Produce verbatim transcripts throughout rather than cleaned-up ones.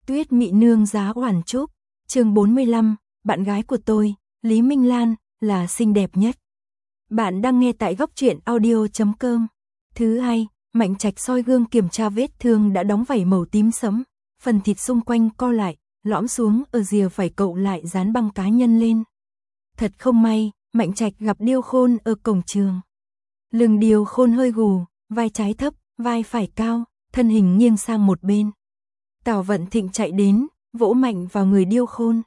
Tuyết Mị Nương Giá Oản Trúc, chương bốn mươi lăm, bạn gái của tôi, Lý Minh Lan, là xinh đẹp nhất. Bạn đang nghe tại góc truyện audio chấm com. Thứ hai, Mạnh Trạch soi gương kiểm tra vết thương đã đóng vảy màu tím sẫm, phần thịt xung quanh co lại, lõm xuống ở rìa vảy cậu lại dán băng cá nhân lên. Thật không may, Mạnh Trạch gặp Điêu Khôn ở cổng trường. Lưng Điêu Khôn hơi gù, vai trái thấp, vai phải cao, thân hình nghiêng sang một bên. Tào Vận Thịnh chạy đến, vỗ mạnh vào người Điêu Khôn.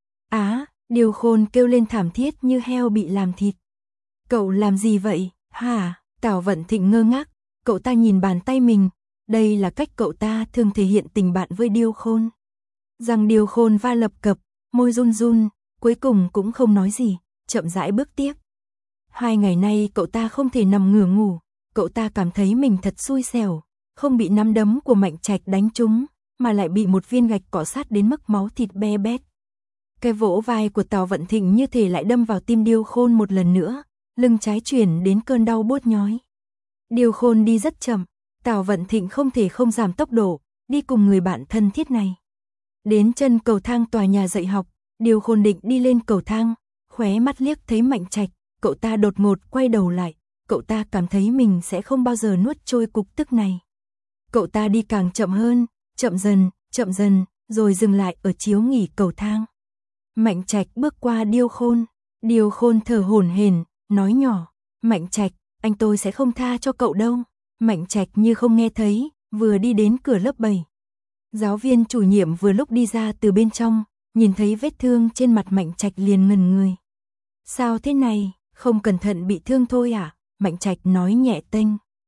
Á, Điêu Khôn kêu lên thảm thiết như heo bị làm thịt. Cậu làm gì vậy, hả? Tào Vận Thịnh ngơ ngác, cậu ta nhìn bàn tay mình, đây là cách cậu ta thường thể hiện tình bạn với Điêu Khôn. Răng Điêu Khôn va lập cập, môi run run, cuối cùng cũng không nói gì, chậm rãi bước tiếp. Hai ngày nay cậu ta không thể nằm ngửa ngủ, cậu ta cảm thấy mình thật xui xẻo, không bị nắm đấm của Mạnh Trạch đánh trúng, mà lại bị một viên gạch cọ sát đến mức máu thịt be bét. Cái vỗ vai của Tào Vận Thịnh như thể lại đâm vào tim Điêu Khôn một lần nữa, lưng trái chuyển đến cơn đau buốt nhói. Điêu Khôn đi rất chậm, Tào Vận Thịnh không thể không giảm tốc độ, đi cùng người bạn thân thiết này. Đến chân cầu thang tòa nhà dạy học, Điêu Khôn định đi lên cầu thang, khóe mắt liếc thấy Mạnh Trạch, cậu ta đột ngột quay đầu lại, cậu ta cảm thấy mình sẽ không bao giờ nuốt trôi cục tức này. Cậu ta đi càng chậm hơn, chậm dần, chậm dần, rồi dừng lại ở chiếu nghỉ cầu thang. Mạnh Trạch bước qua Điêu Khôn, Điêu Khôn thở hổn hển, nói nhỏ, Mạnh Trạch, anh tôi sẽ không tha cho cậu đâu. Mạnh Trạch như không nghe thấy, vừa đi đến cửa lớp bảy. Giáo viên chủ nhiệm vừa lúc đi ra từ bên trong, nhìn thấy vết thương trên mặt Mạnh Trạch liền ngẩn người. Sao thế này, không cẩn thận bị thương thôi à? Mạnh Trạch nói nhẹ tênh.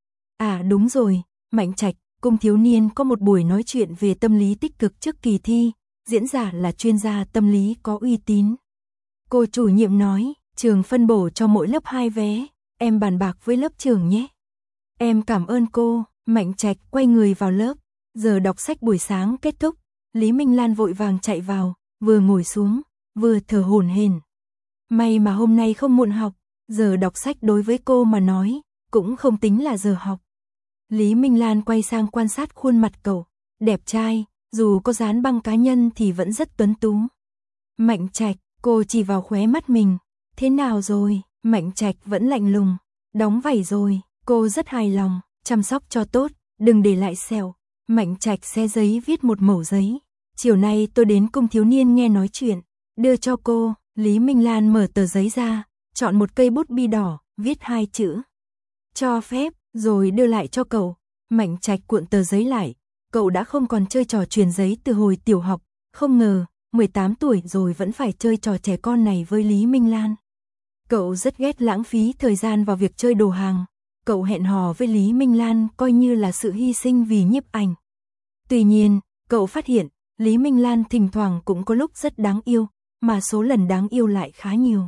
À đúng rồi, Mạnh Trạch, Cung Thiếu Niên có một buổi nói chuyện về tâm lý tích cực trước kỳ thi, diễn giả là chuyên gia tâm lý có uy tín. Cô chủ nhiệm nói, trường phân bổ cho mỗi lớp hai vé, em bàn bạc với lớp trưởng nhé. Em cảm ơn cô. Mạnh Trạch quay người vào lớp, giờ đọc sách buổi sáng kết thúc, Lý Minh Lan vội vàng chạy vào, vừa ngồi xuống, vừa thở hổn hển. May mà hôm nay không muộn học, giờ đọc sách đối với cô mà nói, cũng không tính là giờ học. Lý Minh Lan quay sang quan sát khuôn mặt cậu, đẹp trai, dù có dán băng cá nhân thì vẫn rất tuấn tú. Mạnh Trạch, cô chỉ vào khóe mắt mình, thế nào rồi? Mạnh Trạch vẫn lạnh lùng, đóng vảy rồi, cô rất hài lòng, chăm sóc cho tốt, đừng để lại sẹo. Mạnh Trạch xé giấy viết một mẩu giấy, chiều nay tôi đến Cung Thiếu Niên nghe nói chuyện, đưa cho cô. Lý Minh Lan mở tờ giấy ra, chọn một cây bút bi đỏ, viết hai chữ cho phép, rồi đưa lại cho cậu. Mạnh Trạch cuộn tờ giấy lại, cậu đã không còn chơi trò truyền giấy từ hồi tiểu học, không ngờ, mười tám tuổi rồi vẫn phải chơi trò trẻ con này với Lý Minh Lan. Cậu rất ghét lãng phí thời gian vào việc chơi đồ hàng, cậu hẹn hò với Lý Minh Lan coi như là sự hy sinh vì nhiếp ảnh. Tuy nhiên, cậu phát hiện, Lý Minh Lan thỉnh thoảng cũng có lúc rất đáng yêu, mà số lần đáng yêu lại khá nhiều.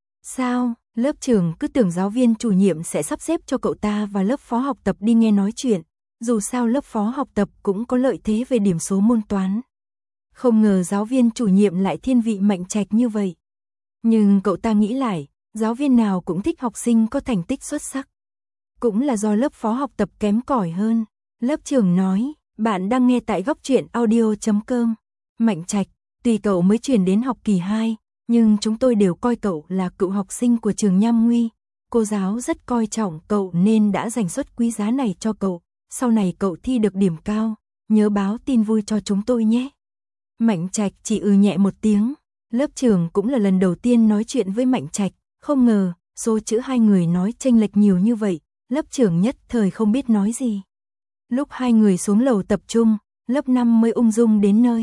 Sao, lớp trưởng cứ tưởng giáo viên chủ nhiệm sẽ sắp xếp cho cậu ta và lớp phó học tập đi nghe nói chuyện, dù sao lớp phó học tập cũng có lợi thế về điểm số môn toán. Không ngờ giáo viên chủ nhiệm lại thiên vị Mạnh Trạch như vậy. Nhưng cậu ta nghĩ lại, giáo viên nào cũng thích học sinh có thành tích xuất sắc. Cũng là do lớp phó học tập kém cỏi hơn. Lớp trưởng nói, bạn đang nghe tại góc truyện audio chấm com. Mạnh Trạch, tuy cậu mới chuyển đến học kỳ hai, nhưng chúng tôi đều coi cậu là cựu học sinh của trường Nham Nguy. Cô giáo rất coi trọng cậu nên đã dành suất quý giá này cho cậu. Sau này cậu thi được điểm cao, nhớ báo tin vui cho chúng tôi nhé. Mạnh Trạch chỉ ừ nhẹ một tiếng. Lớp trưởng cũng là lần đầu tiên nói chuyện với Mạnh Trạch, không ngờ số chữ hai người nói chênh lệch nhiều như vậy, lớp trưởng nhất thời không biết nói gì. Lúc hai người xuống lầu tập trung, lớp năm mới ung dung đến nơi.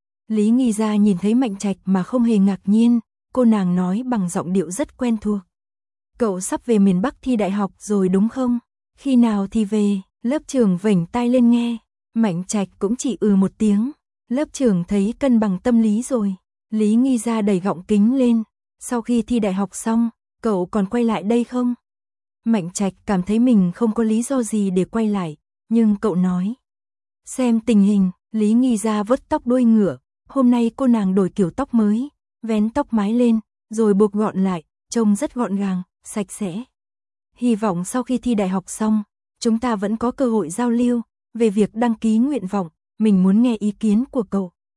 Lý Nghi Gia nhìn thấy Mạnh Trạch mà không hề ngạc nhiên, cô nàng nói bằng giọng điệu rất quen thuộc. Cậu sắp về miền Bắc thi đại học rồi đúng không? Khi nào thì về? Lớp trưởng vểnh tai lên nghe. Mạnh Trạch cũng chỉ ừ một tiếng. Lớp trưởng thấy cân bằng tâm lý rồi. Lý Nghi Gia đẩy gọng kính lên. Sau khi thi đại học xong, cậu còn quay lại đây không? Mạnh Trạch cảm thấy mình không có lý do gì để quay lại, nhưng cậu nói. Xem tình hình, Lý Nghi Gia vớt tóc đuôi ngựa. Hôm nay cô nàng đổi kiểu tóc mới, vén tóc mái lên, rồi buộc gọn lại, trông rất gọn gàng, sạch sẽ. Hy vọng sau khi thi đại học xong, chúng ta vẫn có cơ hội giao lưu về việc đăng ký nguyện vọng, mình muốn nghe ý kiến của cậu.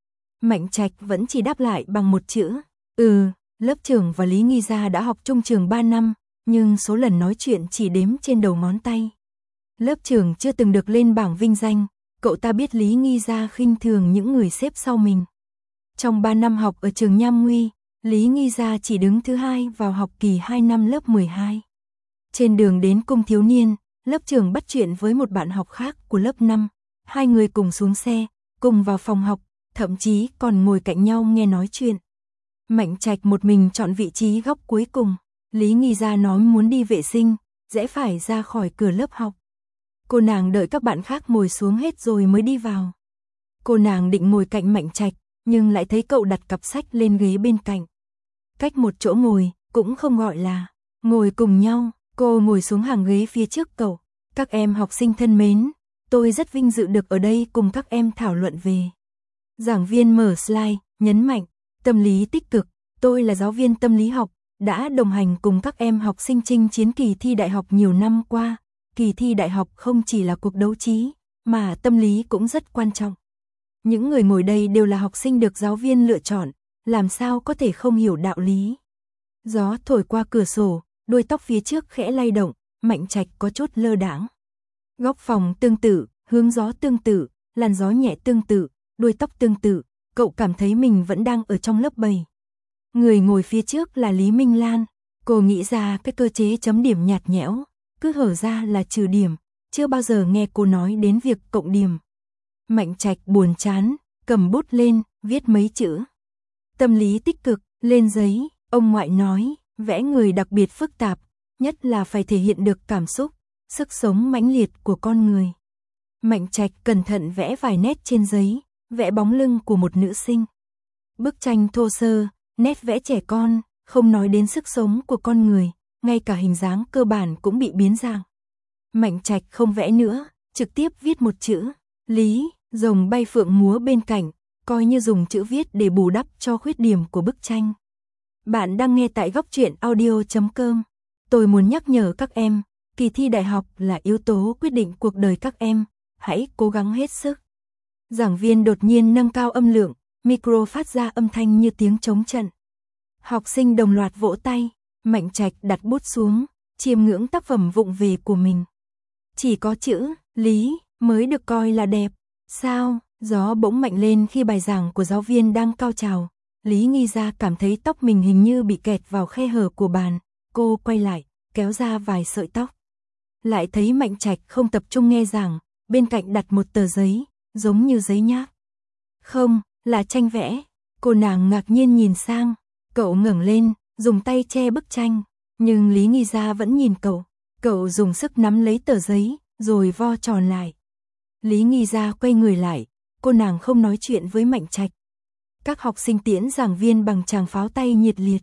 Mạnh Trạch vẫn chỉ đáp lại bằng một chữ, ừ. Lớp trưởng và Lý Nghi Gia đã học chung trường ba năm, nhưng số lần nói chuyện chỉ đếm trên đầu ngón tay. Lớp trưởng chưa từng được lên bảng vinh danh, cậu ta biết Lý Nghi Gia khinh thường những người xếp sau mình. Trong ba năm học ở trường Nham Nguy, Lý Nghi Gia chỉ đứng thứ hai vào học kỳ hai năm lớp mười hai. Trên đường đến cung thiếu niên, lớp trưởng bắt chuyện với một bạn học khác của lớp năm. Hai người cùng xuống xe, cùng vào phòng học, thậm chí còn ngồi cạnh nhau nghe nói chuyện. Mạnh Trạch một mình chọn vị trí góc cuối cùng. Lý Nghi Gia nói muốn đi vệ sinh, rẽ phải ra khỏi cửa lớp học. Cô nàng đợi các bạn khác ngồi xuống hết rồi mới đi vào. Cô nàng định ngồi cạnh Mạnh Trạch, nhưng lại thấy cậu đặt cặp sách lên ghế bên cạnh. Cách một chỗ ngồi, cũng không gọi là ngồi cùng nhau, cô ngồi xuống hàng ghế phía trước cậu. Các em học sinh thân mến, tôi rất vinh dự được ở đây cùng các em thảo luận về. Giảng viên mở slide, nhấn mạnh, tâm lý tích cực, tôi là giáo viên tâm lý học, đã đồng hành cùng các em học sinh chinh chiến kỳ thi đại học nhiều năm qua. Kỳ thi đại học không chỉ là cuộc đấu trí, mà tâm lý cũng rất quan trọng. Những người ngồi đây đều là học sinh được giáo viên lựa chọn, làm sao có thể không hiểu đạo lý. Gió thổi qua cửa sổ, đuôi tóc phía trước khẽ lay động, Mạnh Trạch có chút lơ đãng. Góc phòng tương tự, hướng gió tương tự, làn gió nhẹ tương tự, đuôi tóc tương tự, cậu cảm thấy mình vẫn đang ở trong lớp bảy. Người ngồi phía trước là Lý Minh Lan, cô nghĩ ra cái cơ chế chấm điểm nhạt nhẽo, cứ hở ra là trừ điểm, chưa bao giờ nghe cô nói đến việc cộng điểm. Mạnh Trạch buồn chán, cầm bút lên, viết mấy chữ. Tâm lý tích cực, lên giấy, ông ngoại nói, vẽ người đặc biệt phức tạp, nhất là phải thể hiện được cảm xúc, sức sống mãnh liệt của con người. Mạnh Trạch cẩn thận vẽ vài nét trên giấy, vẽ bóng lưng của một nữ sinh. Bức tranh thô sơ, nét vẽ trẻ con, không nói đến sức sống của con người, ngay cả hình dáng cơ bản cũng bị biến dạng. Mạnh Trạch không vẽ nữa, trực tiếp viết một chữ, Lý, rồng bay phượng múa bên cạnh, coi như dùng chữ viết để bù đắp cho khuyết điểm của bức tranh. Bạn đang nghe tại góc truyện audio chấm com. Tôi muốn nhắc nhở các em, kỳ thi đại học là yếu tố quyết định cuộc đời các em, hãy cố gắng hết sức. Giảng viên đột nhiên nâng cao âm lượng, micro phát ra âm thanh như tiếng trống trận. Học sinh đồng loạt vỗ tay, Mạnh Trạch đặt bút xuống, chiêm ngưỡng tác phẩm vụng về của mình. Chỉ có chữ Lý mới được coi là đẹp. Sao? Gió bỗng mạnh lên khi bài giảng của giáo viên đang cao trào. Lý Nghi Gia cảm thấy tóc mình hình như bị kẹt vào khe hở của bàn. Cô quay lại, kéo ra vài sợi tóc. Lại thấy Mạnh Trạch không tập trung nghe giảng, bên cạnh đặt một tờ giấy, giống như giấy nháp. Không, là tranh vẽ. Cô nàng ngạc nhiên nhìn sang, cậu ngẩng lên, dùng tay che bức tranh, nhưng Lý Nghi Gia vẫn nhìn cậu. Cậu dùng sức nắm lấy tờ giấy, rồi vo tròn lại. Lý Nghi Gia quay người lại, cô nàng không nói chuyện với Mạnh Trạch. Các học sinh tiễn giảng viên bằng tràng pháo tay nhiệt liệt.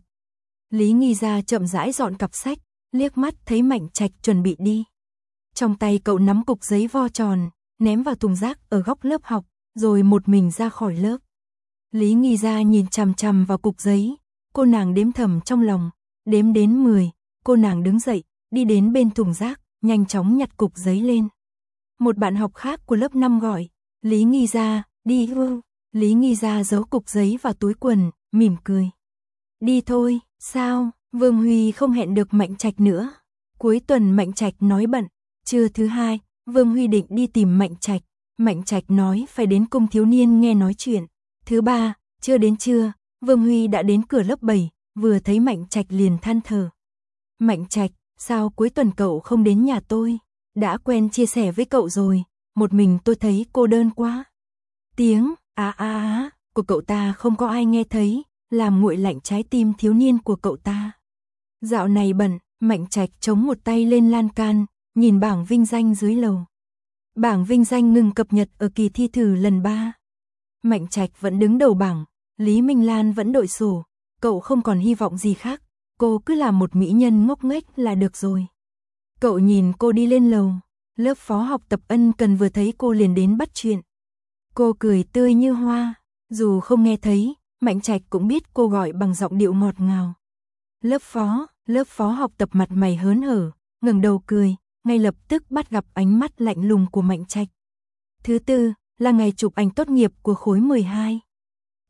Lý Nghi Gia chậm rãi dọn cặp sách, liếc mắt thấy Mạnh Trạch chuẩn bị đi. Trong tay cậu nắm cục giấy vo tròn, ném vào thùng rác ở góc lớp học, rồi một mình ra khỏi lớp. Lý Nghi Gia nhìn chằm chằm vào cục giấy, cô nàng đếm thầm trong lòng, đếm đến mười, cô nàng đứng dậy, đi đến bên thùng rác, nhanh chóng nhặt cục giấy lên. Một bạn học khác của lớp năm gọi, Lý Nghi Gia, đi ư. Lý Nghi Gia giấu cục giấy vào túi quần, mỉm cười. Đi thôi, sao? Vương Huy không hẹn được Mạnh Trạch nữa. Cuối tuần Mạnh Trạch nói bận. Trưa thứ hai, Vương Huy định đi tìm Mạnh Trạch. Mạnh Trạch nói phải đến cung thiếu niên nghe nói chuyện. Thứ ba, chưa đến trưa, Vương Huy đã đến cửa lớp bảy, vừa thấy Mạnh Trạch liền than thở. Mạnh Trạch, sao cuối tuần cậu không đến nhà tôi? Đã quen chia sẻ với cậu rồi, một mình tôi thấy cô đơn quá. Tiếng á á á của cậu ta không có ai nghe thấy, làm nguội lạnh trái tim thiếu niên của cậu ta. Dạo này bận, Mạnh Trạch chống một tay lên lan can, nhìn bảng vinh danh dưới lầu. Bảng vinh danh ngừng cập nhật ở kỳ thi thử lần ba. Mạnh Trạch vẫn đứng đầu bảng, Lý Minh Lan vẫn đội sổ, cậu không còn hy vọng gì khác, cô cứ làm một mỹ nhân ngốc nghếch là được rồi. Cậu nhìn cô đi lên lầu, lớp phó học tập Ân Cần vừa thấy cô liền đến bắt chuyện. Cô cười tươi như hoa, dù không nghe thấy, Mạnh Trạch cũng biết cô gọi bằng giọng điệu ngọt ngào. Lớp phó, lớp phó học tập mặt mày hớn hở, ngẩng đầu cười, ngay lập tức bắt gặp ánh mắt lạnh lùng của Mạnh Trạch. Thứ tư, là ngày chụp ảnh tốt nghiệp của khối mười hai.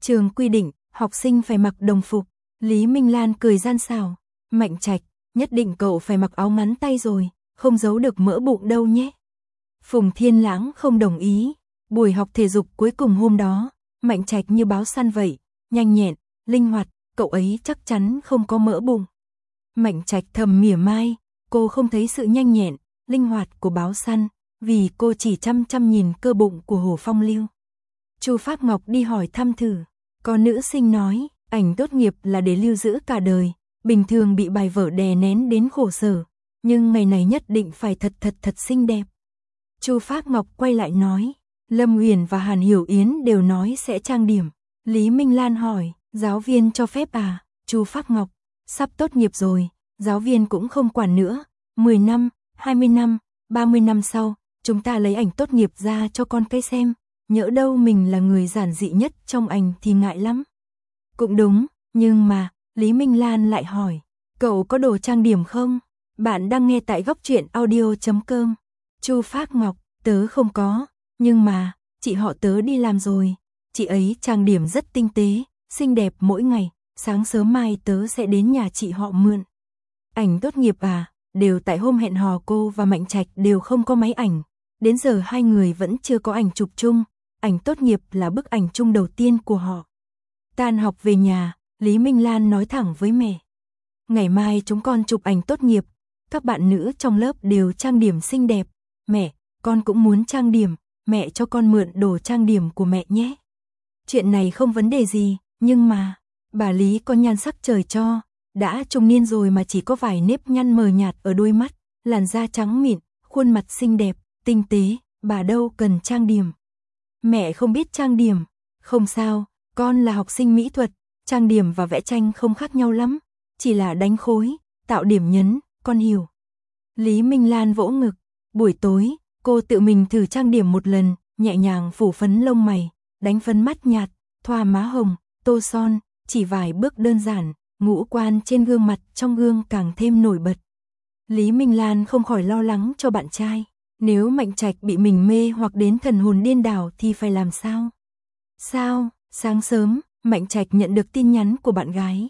Trường quy định, học sinh phải mặc đồng phục. Lý Minh Lan cười gian xảo. Mạnh Trạch, nhất định cậu phải mặc áo ngắn tay rồi, không giấu được mỡ bụng đâu nhé. Phùng Thiên Lãng không đồng ý. Buổi học thể dục cuối cùng hôm đó, Mạnh Trạch như báo săn vậy, nhanh nhẹn, linh hoạt, cậu ấy chắc chắn không có mỡ bụng. Mạnh Trạch thầm mỉa mai, cô không thấy sự nhanh nhẹn, linh hoạt của báo săn, vì cô chỉ chăm chăm nhìn cơ bụng của Hồ Phong Lưu. Chu Phác Ngọc đi hỏi thăm thử, có nữ sinh nói, ảnh tốt nghiệp là để lưu giữ cả đời, bình thường bị bài vở đè nén đến khổ sở, nhưng ngày này nhất định phải thật thật thật xinh đẹp. Chu Phác Ngọc quay lại nói, Lâm Uyển và Hàn Hiểu Yến đều nói sẽ trang điểm. Lý Minh Lan hỏi, giáo viên cho phép à? Chu Phác Ngọc, sắp tốt nghiệp rồi, giáo viên cũng không quản nữa, mười năm, hai mươi năm, ba mươi năm sau, chúng ta lấy ảnh tốt nghiệp ra cho con cái xem, nhỡ đâu mình là người giản dị nhất trong ảnh thì ngại lắm. Cũng đúng, nhưng mà, Lý Minh Lan lại hỏi, cậu có đồ trang điểm không? Bạn đang nghe tại góc truyện audio chấm com. Chu Phác Ngọc, tớ không có, nhưng mà, chị họ tớ đi làm rồi, chị ấy trang điểm rất tinh tế, xinh đẹp mỗi ngày, sáng sớm mai tớ sẽ đến nhà chị họ mượn. Ảnh tốt nghiệp à? Đều tại hôm hẹn hò cô và Mạnh Trạch đều không có máy ảnh, đến giờ hai người vẫn chưa có ảnh chụp chung, ảnh tốt nghiệp là bức ảnh chung đầu tiên của họ. Tan học về nhà, Lý Minh Lan nói thẳng với mẹ. Ngày mai chúng con chụp ảnh tốt nghiệp, các bạn nữ trong lớp đều trang điểm xinh đẹp. Mẹ, con cũng muốn trang điểm, mẹ cho con mượn đồ trang điểm của mẹ nhé. Chuyện này không vấn đề gì, nhưng mà, bà Lý có nhan sắc trời cho, đã trung niên rồi mà chỉ có vài nếp nhăn mờ nhạt ở đôi mắt, làn da trắng mịn, khuôn mặt xinh đẹp, tinh tế, bà đâu cần trang điểm. Mẹ không biết trang điểm, không sao, con là học sinh mỹ thuật, trang điểm và vẽ tranh không khác nhau lắm, chỉ là đánh khối, tạo điểm nhấn, con hiểu. Lý Minh Lan vỗ ngực, buổi tối, cô tự mình thử trang điểm một lần, nhẹ nhàng phủ phấn lông mày, đánh phấn mắt nhạt, thoa má hồng, tô son, chỉ vài bước đơn giản, ngũ quan trên gương mặt trong gương càng thêm nổi bật. Lý Minh Lan không khỏi lo lắng cho bạn trai, nếu Mạnh Trạch bị mình mê hoặc đến thần hồn điên đảo thì phải làm sao? Sao? Sáng sớm, Mạnh Trạch nhận được tin nhắn của bạn gái.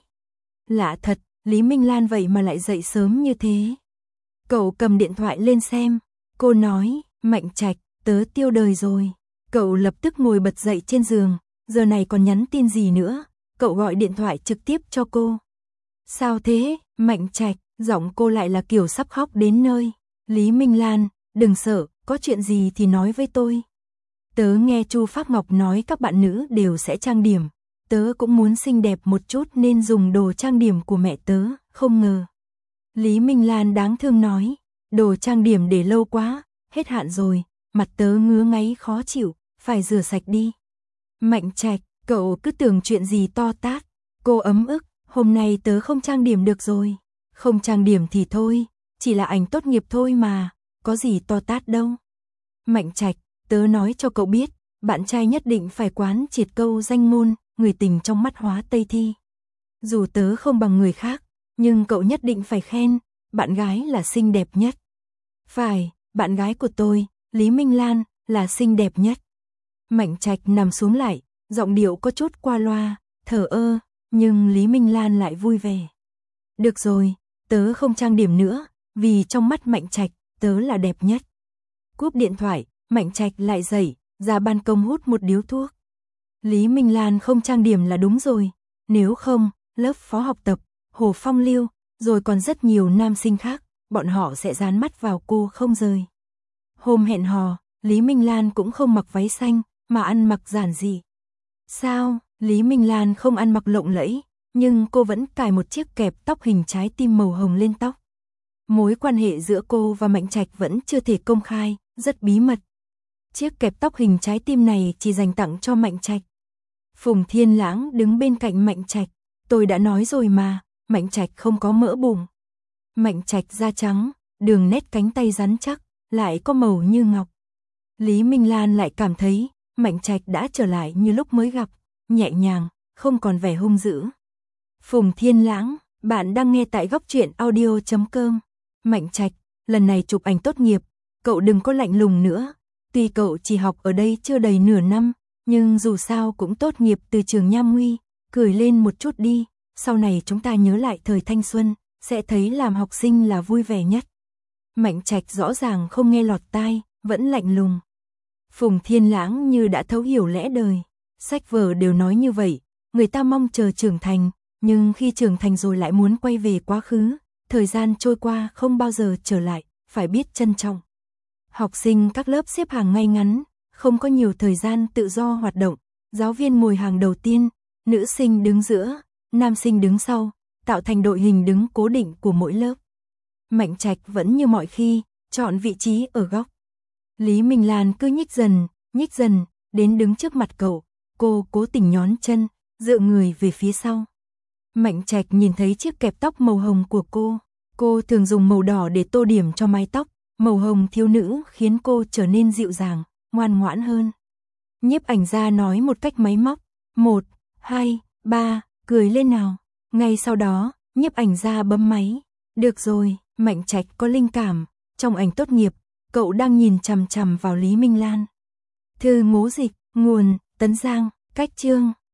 Lạ thật, Lý Minh Lan vậy mà lại dậy sớm như thế. Cậu cầm điện thoại lên xem, cô nói, Mạnh Trạch, tớ tiêu đời rồi. Cậu lập tức ngồi bật dậy trên giường, giờ này còn nhắn tin gì nữa, cậu gọi điện thoại trực tiếp cho cô. Sao thế, Mạnh Trạch, giọng cô lại là kiểu sắp khóc đến nơi. Lý Minh Lan, đừng sợ, có chuyện gì thì nói với tôi. Tớ nghe Chu Phác Ngọc nói các bạn nữ đều sẽ trang điểm, tớ cũng muốn xinh đẹp một chút nên dùng đồ trang điểm của mẹ tớ, không ngờ. Lý Minh Lan đáng thương nói, đồ trang điểm để lâu quá, hết hạn rồi, mặt tớ ngứa ngáy khó chịu, phải rửa sạch đi. Mạnh Trạch, cậu cứ tưởng chuyện gì to tát, cô ấm ức, hôm nay tớ không trang điểm được rồi. Không trang điểm thì thôi, chỉ là ảnh tốt nghiệp thôi mà, có gì to tát đâu. Mạnh Trạch, tớ nói cho cậu biết, bạn trai nhất định phải quán triệt câu danh ngôn, người tình trong mắt hóa Tây Thi. Dù tớ không bằng người khác, nhưng cậu nhất định phải khen, bạn gái là xinh đẹp nhất. Phải, bạn gái của tôi, Lý Minh Lan, là xinh đẹp nhất. Mạnh Trạch nằm xuống lại, giọng điệu có chút qua loa, thờ ơ, nhưng Lý Minh Lan lại vui vẻ. Được rồi, tớ không trang điểm nữa, vì trong mắt Mạnh Trạch, tớ là đẹp nhất. Cúp điện thoại, Mạnh Trạch lại dậy, ra ban công hút một điếu thuốc. Lý Minh Lan không trang điểm là đúng rồi, nếu không, lớp phó học tập, Hồ Phong Lưu, rồi còn rất nhiều nam sinh khác, bọn họ sẽ dán mắt vào cô không rời. Hôm hẹn hò, Lý Minh Lan cũng không mặc váy xanh, mà ăn mặc giản dị. Sao, Lý Minh Lan không ăn mặc lộng lẫy, nhưng cô vẫn cài một chiếc kẹp tóc hình trái tim màu hồng lên tóc. Mối quan hệ giữa cô và Mạnh Trạch vẫn chưa thể công khai, rất bí mật. Chiếc kẹp tóc hình trái tim này chỉ dành tặng cho Mạnh Trạch. Phùng Thiên Lãng đứng bên cạnh Mạnh Trạch, tôi đã nói rồi mà, Mạnh Trạch không có mỡ bụng. Mạnh Trạch da trắng, đường nét cánh tay rắn chắc, lại có màu như ngọc. Lý Minh Lan lại cảm thấy, Mạnh Trạch đã trở lại như lúc mới gặp, nhẹ nhàng, không còn vẻ hung dữ. Phùng Thiên Lãng, bạn đang nghe tại góc truyện audio chấm com. Mạnh Trạch, lần này chụp ảnh tốt nghiệp, cậu đừng có lạnh lùng nữa. Tuy cậu chỉ học ở đây chưa đầy nửa năm, nhưng dù sao cũng tốt nghiệp từ trường Nham Nguy, cười lên một chút đi, sau này chúng ta nhớ lại thời thanh xuân, sẽ thấy làm học sinh là vui vẻ nhất. Mạnh Trạch rõ ràng không nghe lọt tai, vẫn lạnh lùng. Phùng Thiên Lãng như đã thấu hiểu lẽ đời, sách vở đều nói như vậy, người ta mong chờ trưởng thành, nhưng khi trưởng thành rồi lại muốn quay về quá khứ, thời gian trôi qua không bao giờ trở lại, phải biết trân trọng. Học sinh các lớp xếp hàng ngay ngắn, không có nhiều thời gian tự do hoạt động, giáo viên ngồi hàng đầu tiên, nữ sinh đứng giữa, nam sinh đứng sau, tạo thành đội hình đứng cố định của mỗi lớp. Mạnh Trạch vẫn như mọi khi, chọn vị trí ở góc. Lý Minh Lan cứ nhích dần, nhích dần, đến đứng trước mặt cậu, cô cố tình nhón chân, dựa người về phía sau. Mạnh Trạch nhìn thấy chiếc kẹp tóc màu hồng của cô, cô thường dùng màu đỏ để tô điểm cho mái tóc, màu hồng thiếu nữ khiến cô trở nên dịu dàng, ngoan ngoãn hơn. Nhiếp ảnh gia nói một cách máy móc, một, hai, ba, cười lên nào. Ngay sau đó, nhiếp ảnh gia bấm máy. Được rồi, Mạnh Trạch có linh cảm, trong ảnh tốt nghiệp, cậu đang nhìn chằm chằm vào Lý Minh Lan. Thư ngố dịch, nguồn, Tấn Giang, cách chương.